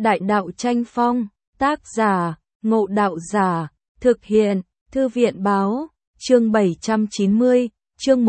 Đại đạo tranh phong, tác giả, Ngộ Đạo Giả, thực hiện, Thư viện báo, chương 790, chương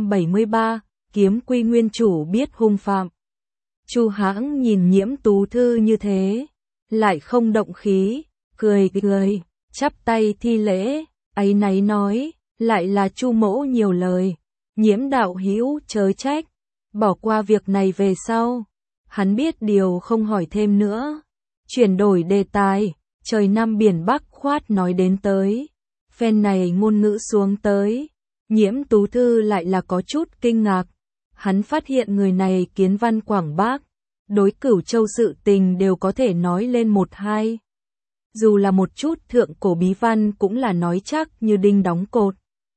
173, kiếm quy nguyên chủ biết hung phạm. Chu Hãng nhìn Nhiễm Tú Thư như thế, lại không động khí, cười, chắp tay thi lễ, áy náy nói, lại là Chu mỗ nhiều lời, Nhiễm đạo hữu chớ trách, bỏ qua việc này về sau. Hắn biết điều không hỏi thêm nữa, chuyển đổi đề tài, trời Nam biển Bắc khoát nói đến tới. Phen này ngôn ngữ xuống tới, Nhiễm Tú Thư lại là có chút kinh ngạc. Hắn phát hiện người này kiến văn quảng bác, đối Cửu Châu sự tình đều có thể nói lên một hai. Dù là một chút thượng cổ bí văn cũng là nói chắc như đinh đóng cột.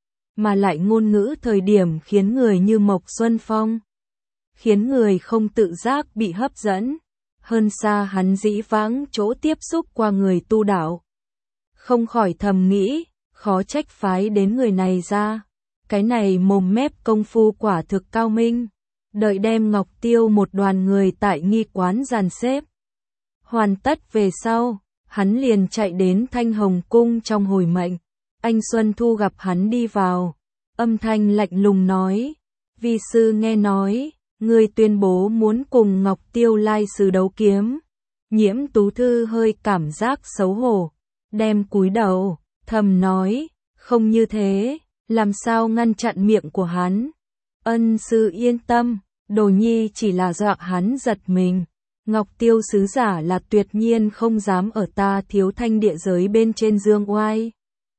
Mà lại ngôn ngữ thời điểm khiến người như Mộc Xuân Phong, khiến người không tự giác bị hấp dẫn, hơn xa hắn dĩ vãng chỗ tiếp xúc qua người tu đạo. Không khỏi thầm nghĩ, khó trách phái đến người này ra, cái này mồm mép công phu quả thực cao minh. Đợi đem Ngọc Tiêu một đoàn người tại nghi quán dàn xếp hoàn tất về sau, hắn liền chạy đến Thanh Hồng Cung trong hồi mệnh. Anh Xuân Thu gặp hắn đi vào, âm thanh lạnh lùng nói, vi sư nghe nói, ngươi tuyên bố muốn cùng Ngọc Tiêu lai sư đấu kiếm. Nhiễm Tú Thư hơi cảm giác xấu hổ, đem cúi đầu, thầm nói, không như thế, làm sao ngăn chặn miệng của hắn. Ân sư yên tâm, Đồ Nhi chỉ là dọa hắn giật mình. Ngọc Tiêu sứ giả là tuyệt nhiên không dám ở ta Thiếu Thanh địa giới bên trên dương oai.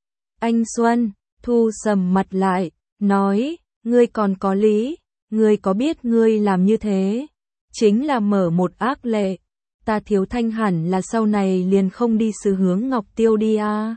Anh Xuân Thu sầm mặt lại, nói, ngươi còn có lý, ngươi có biết ngươi làm như thế chính là mở một ác lệ. Ta Thiếu Thanh hẳn là sau này liền không đi xứ hướng Ngọc Tiêu đi à.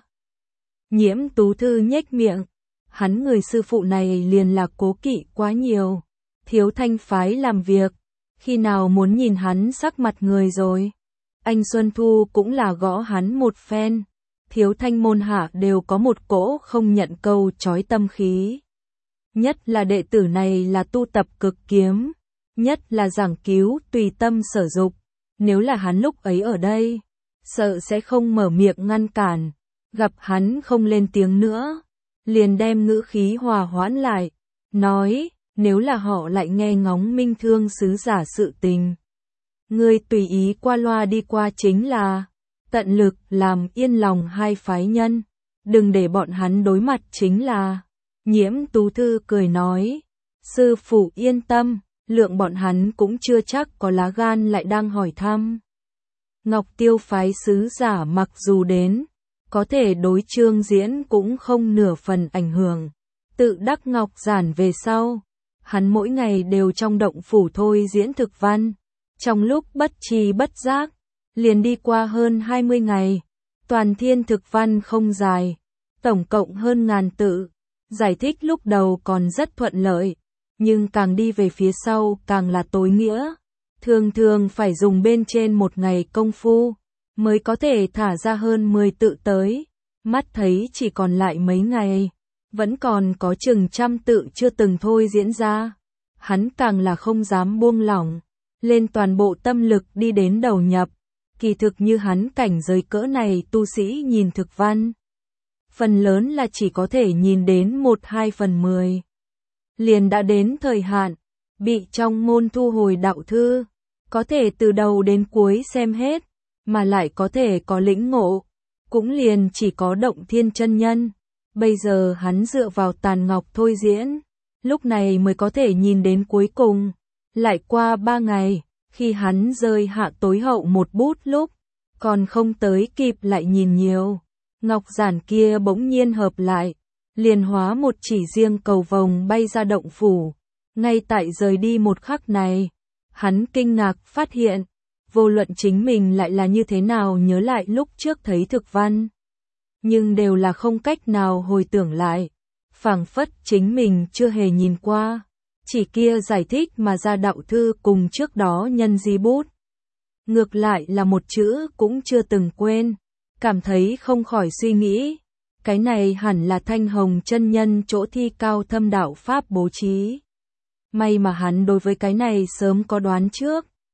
Nhiễm Tú Thư nhếch miệng, hắn người sư phụ này liền là cố kỵ quá nhiều. Thiếu Thanh phái làm việc, khi nào muốn nhìn hắn sắc mặt người rồi. Anh Xuân Thu cũng là gõ hắn một phen. Thiếu Thanh môn hạ đều có một cỗ không nhận câu chói tâm khí. Nhất là đệ tử này là tu tập cực kiếm, nhất là giảng cứu tùy tâm sở dục. Nếu là hắn lúc ấy ở đây, sợ sẽ không mở miệng ngăn cản. Gặp hắn không lên tiếng nữa, liền đem ngữ khí hòa hoãn lại, nói, nếu là họ lại nghe ngóng Minh Thương sứ giả sự tình, ngươi tùy ý qua loa đi qua chính là, tận lực làm yên lòng hai phái nhân, đừng để bọn hắn đối mặt chính là. Nhiễm Tú Thư cười nói, sư phụ yên tâm, lượng bọn hắn cũng chưa chắc có lá gan lại đang hỏi thăm. Ngọc Tiêu phái sứ giả mặc dù đến, có thể đối Trương Diễn cũng không nửa phần ảnh hưởng. Tự đắc Ngọc Giản về sau, hắn mỗi ngày đều trong động phủ thôi diễn thực văn. Trong lúc bất tri bất giác, liền đi qua hơn 20 ngày. Toàn thiên thực văn không dài, tổng cộng hơn 1000 tự. Giải thích lúc đầu còn rất thuận lợi, nhưng càng đi về phía sau càng là tối nghĩa. Thường thường phải dùng bên trên một ngày công phu, mới có thể thả ra hơn 10 tự tới. Mắt thấy chỉ còn lại mấy ngày, vẫn còn có chừng trăm tự chưa từng thôi diễn ra. Hắn càng là không dám buông lỏng, lên toàn bộ tâm lực đi đến đầu nhập. Kỳ thực như hắn cảnh giới cỡ này tu sĩ nhìn thực văn, phần lớn là chỉ có thể nhìn đến 1/2/10. Liền đã đến thời hạn, bị trong môn thu hồi đạo thư, có thể từ đầu đến cuối xem hết, mà lại có thể có lĩnh ngộ, cũng liền chỉ có Động Thiên chân nhân. Bây giờ hắn dựa vào tàn ngọc thôi diễn, lúc này mới có thể nhìn đến cuối cùng. Lại qua 3 ngày, khi hắn rơi hạ tối hậu một bút lúc, còn không tới kịp lại nhìn nhiều. Ngọc giản kia bỗng nhiên hợp lại, liền hóa một chỉ riêng cầu vồng bay ra động phủ. Ngay tại rời đi một khắc này, hắn kinh ngạc phát hiện, vô luận chính mình lại là như thế nào nhớ lại lúc trước thấy thực văn, nhưng đều là không cách nào hồi tưởng lại, phảng phất chính mình chưa hề nhìn qua. Chỉ kia giải thích mà ra đạo thư cùng trước đó nhân di bút, ngược lại là một chữ cũng chưa từng quên. Cảm thấy không khỏi suy nghĩ, cái này hẳn là Thanh Hồng chân nhân chỗ thi cao thâm đạo pháp bố trí. May mà hắn đối với cái này sớm có đoán trước,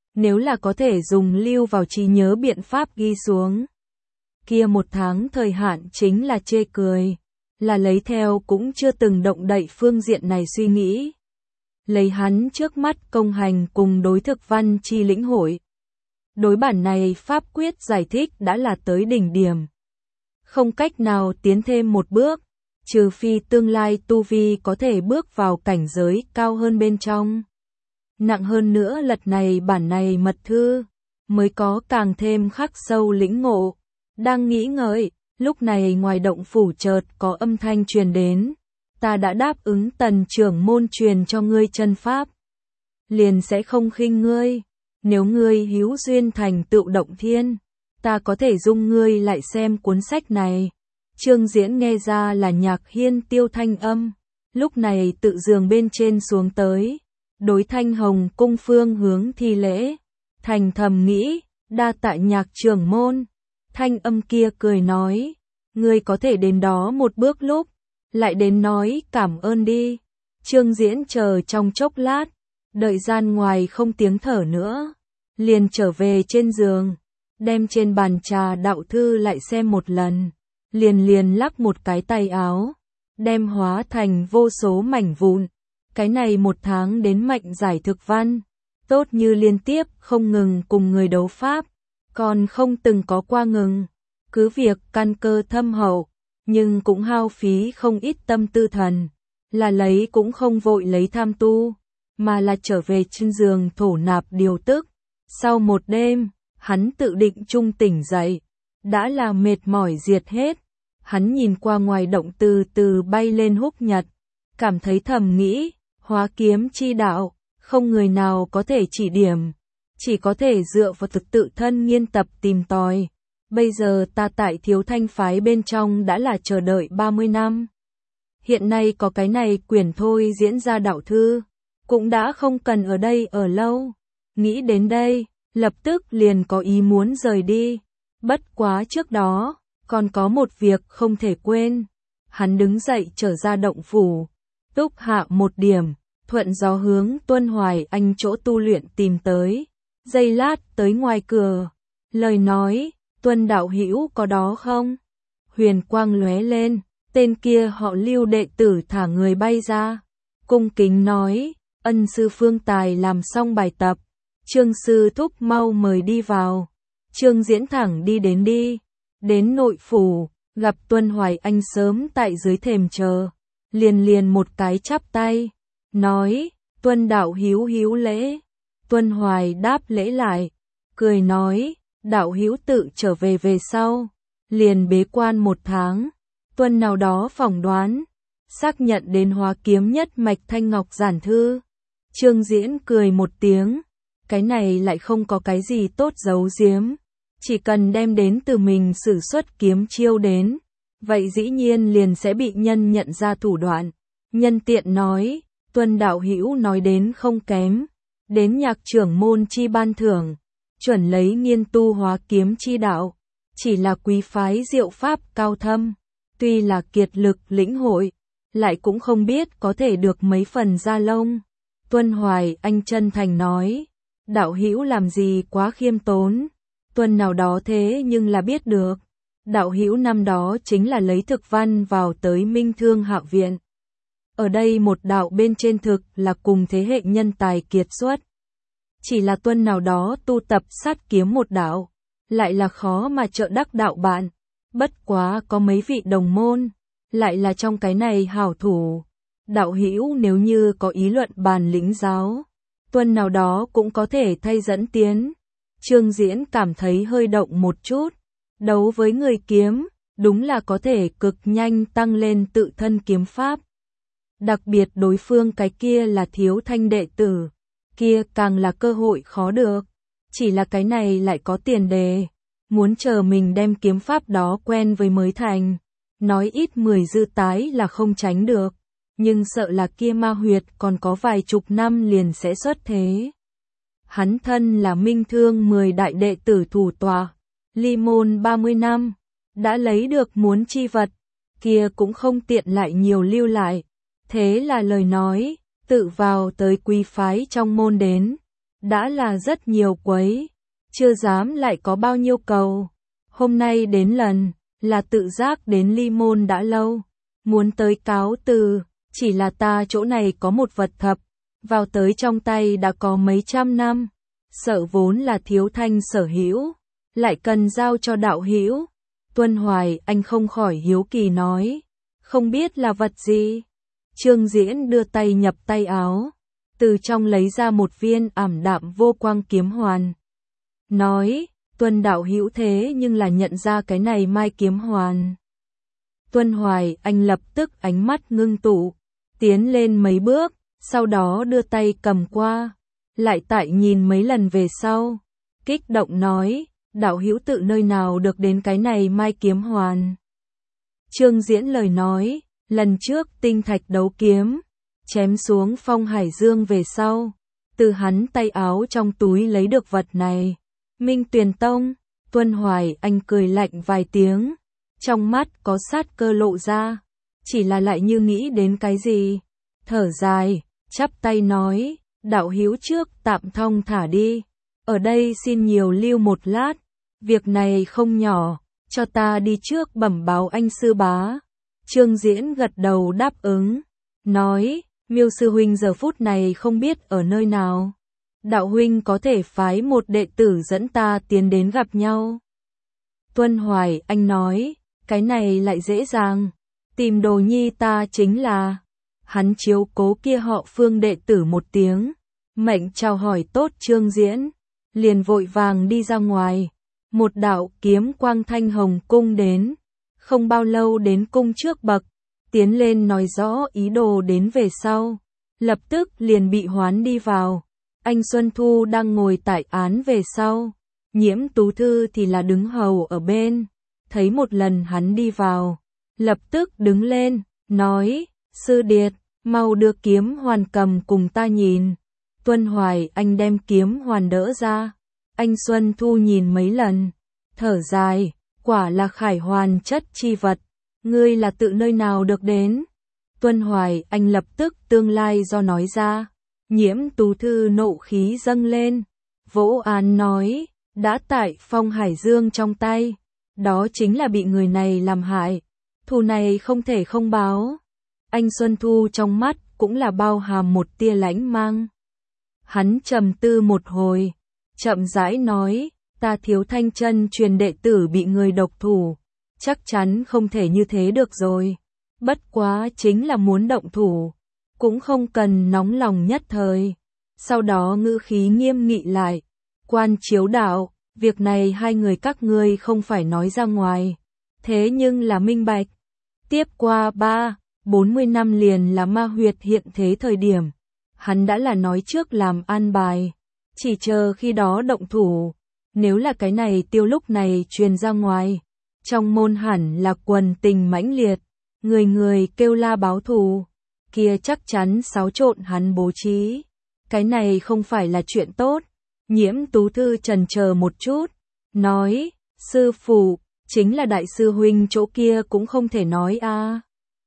Nếu là có thể dùng lưu vào trí nhớ biện pháp ghi xuống. Kia 1 tháng thời hạn chính là chê cười. Là lấy theo cũng chưa từng động đậy phương diện này suy nghĩ. Lấy hắn trước mắt công hành cùng đối thực văn chi lĩnh hội. Đối bản này pháp quyết giải thích đã là tới đỉnh điểm. Không cách nào tiến thêm một bước, trừ phi tương lai tu vi có thể bước vào cảnh giới cao hơn bên trong. Nặng hơn nữa lật này bản này mật thư, mới có càng thêm khắc sâu lĩnh ngộ. Đang nghĩ ngợi, lúc này ngoài động phủ chợt có âm thanh truyền đến. Ta đã đáp ứng Tần trưởng môn truyền cho ngươi chân pháp. Liền sẽ không khinh ngươi. Nếu ngươi hữu duyên thành tựu động thiên, ta có thể dung ngươi lại xem cuốn sách này. Trương Diễn nghe ra là Nhạc Hiên Tiêu thanh âm. Lúc này tự giường bên trên xuống tới. Đối Thanh Hồng cung phương hướng thi lễ. Thành thầm nghĩ, đa tạ Nhạc trưởng môn. Thanh âm kia cười nói, ngươi có thể đến đó một bước lúc, lại đến nói cảm ơn đi. Trương Diễn chờ trong chốc lát, đợi gian ngoài không tiếng thở nữa, liền trở về trên giường, đem trên bàn trà đạo thư lại xem một lần, liền lắc một cái tay áo, đem hóa thành vô số mảnh vụn. Cái này 1 tháng đến mạnh giải thực văn, tốt như liên tiếp không ngừng cùng người đấu pháp, còn không từng có qua ngừng. Cứ việc căn cơ thâm hậu, nhưng cũng hao phí không ít tâm tư thần, là lấy cũng không vội lấy tham tu, mà là trở về trên giường thổ nạp điều tức. Sau một đêm, hắn tự định trung tỉnh dậy, đã là mệt mỏi diệt hết. Hắn nhìn qua ngoài động từ từ bay lên húc nhật, cảm thấy thầm nghĩ, hóa kiếm chi đạo, không người nào có thể chỉ điểm, chỉ có thể dựa vào thực tự thân nghiên tập tìm tòi. Bây giờ ta tại Thiếu Thanh phái bên trong đã là chờ đợi 30 năm. Hiện nay có cái này quyển thôi diễn ra đạo thư, cũng đã không cần ở đây ở lâu. Nghĩ đến đây, lập tức liền có ý muốn rời đi. Bất quá trước đó, còn có một việc không thể quên. Hắn đứng dậy trở ra động phủ, túc hạ một điểm, thuận gió hướng Tuân Hoài Anh chỗ tu luyện tìm tới. Giây lát tới ngoài cửa, lời nói, Tuân đạo hữu có đó không? Huyền quang lóe lên, tên kia họ Lưu đệ tử thả người bay ra, cung kính nói, ân sư Phương Tài làm xong bài tập, Trương sư thúc mau mời đi vào. Trương Diễn thẳng đi đến nội phủ, gặp Tuân Hoài Anh sớm tại dưới thềm chờ, liền một cái chắp tay, nói, Tuân đạo hữu lễ. Tuân Hoài đáp lễ lại, cười nói, đạo hữu tự trở về sau, liền bế quan 1 tháng. Tuân nào đó phỏng đoán, xác nhận đến hóa kiếm nhất mạch thanh ngọc giản thư. Trương Diễn cười một tiếng, cái này lại không có cái gì tốt giấu giếm, chỉ cần đem đến từ mình sử xuất kiếm chiêu đến, vậy dĩ nhiên liền sẽ bị nhân nhận ra thủ đoạn. Nhân tiện nói, Tuân đạo hữu nói đến không kém, đến Nhạc trưởng môn chi ban thưởng, chuẩn lấy nghiên tu hóa kiếm chi đạo, chỉ là quý phái diệu pháp cao thâm, tuy là kiệt lực lĩnh hội, lại cũng không biết có thể được mấy phần da lông. Tuân Hoài Anh chân thành nói, đạo hữu làm gì quá khiêm tốn, Tuân nào đó thế nhưng là biết được, đạo hữu năm đó chính là lấy thực văn vào tới Minh Thương Hạ viện. Ở đây một đạo bên trên thực là cùng thế hệ nhân tài kiệt xuất. Chỉ là Tuân nào đó tu tập sát kiếm một đạo, lại là khó mà trợ đắc đạo bạn. Bất quá có mấy vị đồng môn, lại là trong cái này hảo thủ. Đạo hữu nếu như có ý luận bàn lĩnh giáo, Tuân nào đó cũng có thể thay dẫn tiến. Trương Diễn cảm thấy hơi động một chút, đấu với người kiếm, đúng là có thể cực nhanh tăng lên tự thân kiếm pháp. Đặc biệt đối phương cái kia là Thiếu Thanh đệ tử, kia càng là cơ hội khó được. Chỉ là cái này lại có tiền đề, muốn chờ mình đem kiếm pháp đó quen với mới thành. Nói ít 10 dư tái là không tránh được, nhưng sợ là kia ma huyệt còn có vài chục năm liền sẽ xuất thế. Hắn thân là Minh Thương 10 đại đệ tử thủ tọa, ly môn 30 năm, đã lấy được muốn chi vật, kia cũng không tiện lại nhiều lưu lại. Thế là lời nói, tự vào tới quý phái trong môn đến, đã là rất nhiều quấy, chưa dám lại có bao nhiêu cầu. Hôm nay đến lần, là tự giác đến Ly Môn đã lâu, muốn tới cáo từ, chỉ là ta chỗ này có một vật thập, vào tới trong tay đã có mấy trăm năm, sợ vốn là Thiếu Thanh sở hữu, lại cần giao cho đạo hữu. Tuân Hoài Anh không khỏi hiếu kỳ nói, không biết là vật gì. Trương Diễn đưa tay nhập tay áo, từ trong lấy ra một viên ảm đạm vô quang kiếm hoàn. Nói, Tuân đạo hữu thế nhưng là nhận ra cái này mai kiếm hoàn. Tuân Hoài Anh lập tức ánh mắt ngưng tụ, tiến lên mấy bước, sau đó đưa tay cầm qua, lại tại nhìn mấy lần về sau, kích động nói, đạo hữu tự nơi nào được đến cái này mai kiếm hoàn. Trương Diễn lời nói, lần trước tinh thạch đấu kiếm, chém xuống Phong Hải Dương về sau, từ hắn tay áo trong túi lấy được vật này. Minh Tuyền Tông. Tuân Hoài Anh cười lạnh vài tiếng, trong mắt có sát cơ lộ ra, chỉ là lại như nghĩ đến cái gì, thở dài, chắp tay nói, đạo hữu trước tạm thong thả đi, ở đây xin nhiều lưu một lát, việc này không nhỏ, cho ta đi trước bẩm báo anh sư bá. Trương Diễn gật đầu đáp ứng, nói, Miêu sư huynh giờ phút này không biết ở nơi nào. Đạo huynh có thể phái một đệ tử dẫn ta tiến đến gặp nhau. Tuân Hoài Anh nói, cái này lại dễ dàng, tìm đồ nhi ta chính là. Hắn chiếu cố kia họ Phương đệ tử một tiếng, mệnh chào hỏi tốt Trương Diễn, liền vội vàng đi ra ngoài. Một đạo kiếm quang thanh hồng cung đến, không bao lâu đến cung trước bậc, tiến lên nói rõ ý đồ đến về sau, lập tức liền bị hoán đi vào. Anh Xuân Thu đang ngồi tại án về sau, Nhiễm Tú Thư thì là đứng hầu ở bên, thấy một lần hắn đi vào, lập tức đứng lên, nói, sư điệt, mau đưa kiếm hoàn cầm cùng ta nhìn. Tuân Hoài Anh đem kiếm hoàn đỡ ra, anh Xuân Thu nhìn mấy lần, thở dài, quả là khải hoàn chất chi vật, ngươi là tự nơi nào được đến. Tuân Hoài Anh lập tức tương lai do nói ra. Nhiễm Tú Thư nộ khí dâng lên, vỗ án nói, đã tại Phong Hải Dương trong tay, đó chính là bị người này làm hại, thù này không thể không báo. Anh Xuân Thu trong mắt cũng là bao hàm một tia lãnh mang. Hắn trầm tư một hồi, chậm rãi nói, ta Thiếu Thanh chân truyền đệ tử bị người độc thủ, chắc chắn không thể như thế được rồi, bất quá chính là muốn động thủ. Cũng không cần nóng lòng nhất thời. Sau đó ngữ khí nghiêm nghị lại, quan chiếu đạo, việc này hai người các ngươi không phải nói ra ngoài, thế nhưng là minh bạch. Tiếp qua 30-40 năm liền là ma huyệt hiện thế thời điểm, hắn đã là nói trước làm an bài, chỉ chờ khi đó động thủ, nếu là cái này tiêu lúc này truyền ra ngoài, trong môn hẳn là quần tình mãnh liệt, người người kêu la báo thù. Kia chắc chắn xáo trộn hắn bố trí. Cái này không phải là chuyện tốt. Nhiễm Tú Thư chần chờ một chút, nói, sư phụ, chính là đại sư huynh chỗ kia cũng không thể nói a.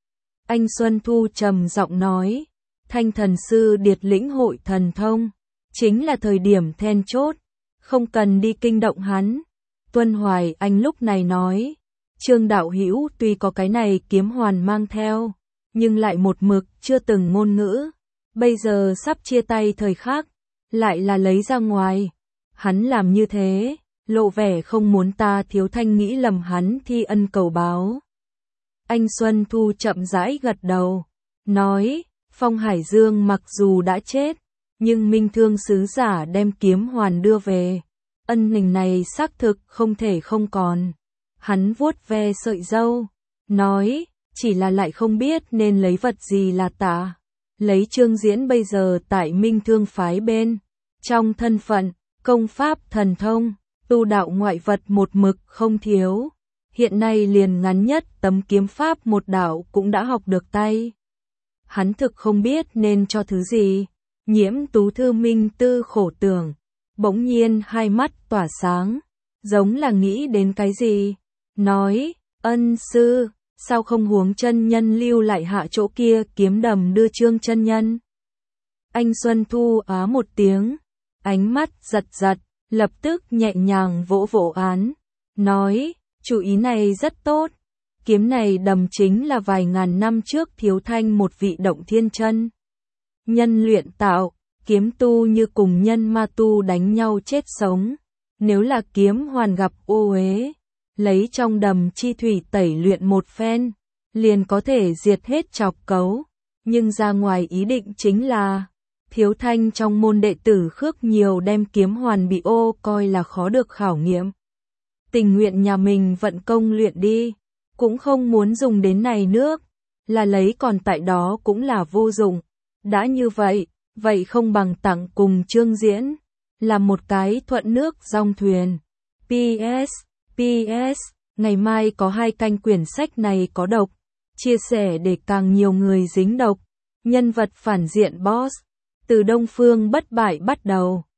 Anh Xuân Thu trầm giọng nói, Thanh thần sư điệt lĩnh hội thần thông, chính là thời điểm then chốt, không cần đi kinh động hắn. Tuân Hoài Anh lúc này nói, Trương đạo hữu tuy có cái này kiếm hoàn mang theo, nhưng lại một mực chưa từng ngôn ngữ, bây giờ sắp chia tay thời khắc, lại là lấy ra ngoài. Hắn làm như thế, lộ vẻ không muốn ta Thiếu Thanh nghĩ lầm hắn thi ân cầu báo. Anh Xuân Thu chậm rãi gật đầu, nói, Phong Hải Dương mặc dù đã chết, nhưng Minh Thương sứ giả đem kiếm hoàn đưa về, ân tình này xác thực không thể không còn. Hắn vuốt ve sợi râu, nói, chỉ là lại không biết nên lấy vật gì là tạ. Lấy Trương Diễn bây giờ tại Minh Thương phái bên, trong thân phận, công pháp thần thông, tu đạo ngoại vật một mực không thiếu. Hiện nay liền ngắn nhất tấm kiếm pháp một đạo cũng đã học được tay. Hắn thực không biết nên cho thứ gì. Nhiễm Tú Thư minh tư khổ tưởng, bỗng nhiên hai mắt tỏa sáng, giống là nghĩ đến cái gì. Nói, ân sư, sao không huống chân nhân lưu lại hạ chỗ kia kiếm đầm đưa Trương chân nhân. Anh Xuân Thu á một tiếng, ánh mắt giật giật, lập tức nhẹ nhàng vỗ vỗ án, nói, chủ ý này rất tốt. Kiếm này đầm chính là vài ngàn năm trước Thiếu Thanh một vị động thiên chân nhân luyện tạo, kiếm tu như cùng nhân ma tu đánh nhau chết sống. Nếu là kiếm hoàn gặp ô uế, lấy trong đầm chi thủy tẩy luyện một phen, liền có thể diệt hết chọc cấu. Nhưng ra ngoài ý định chính là, Thiếu Thanh trong môn đệ tử khước nhiều đem kiếm hoàn bị ô coi là khó được khảo nghiệm. Tình nguyện nhà mình vận công luyện đi, cũng không muốn dùng đến này nước, là lấy còn tại đó cũng là vô dụng. Đã như vậy, vậy không bằng tặng cùng Trương Diễn, là một cái thuận nước dong thuyền. PS, ngày mai có 2 canh quyển sách này có độc, chia sẻ để càng nhiều người dính độc. Nhân vật phản diện boss, từ Đông Phương bất bại bắt đầu.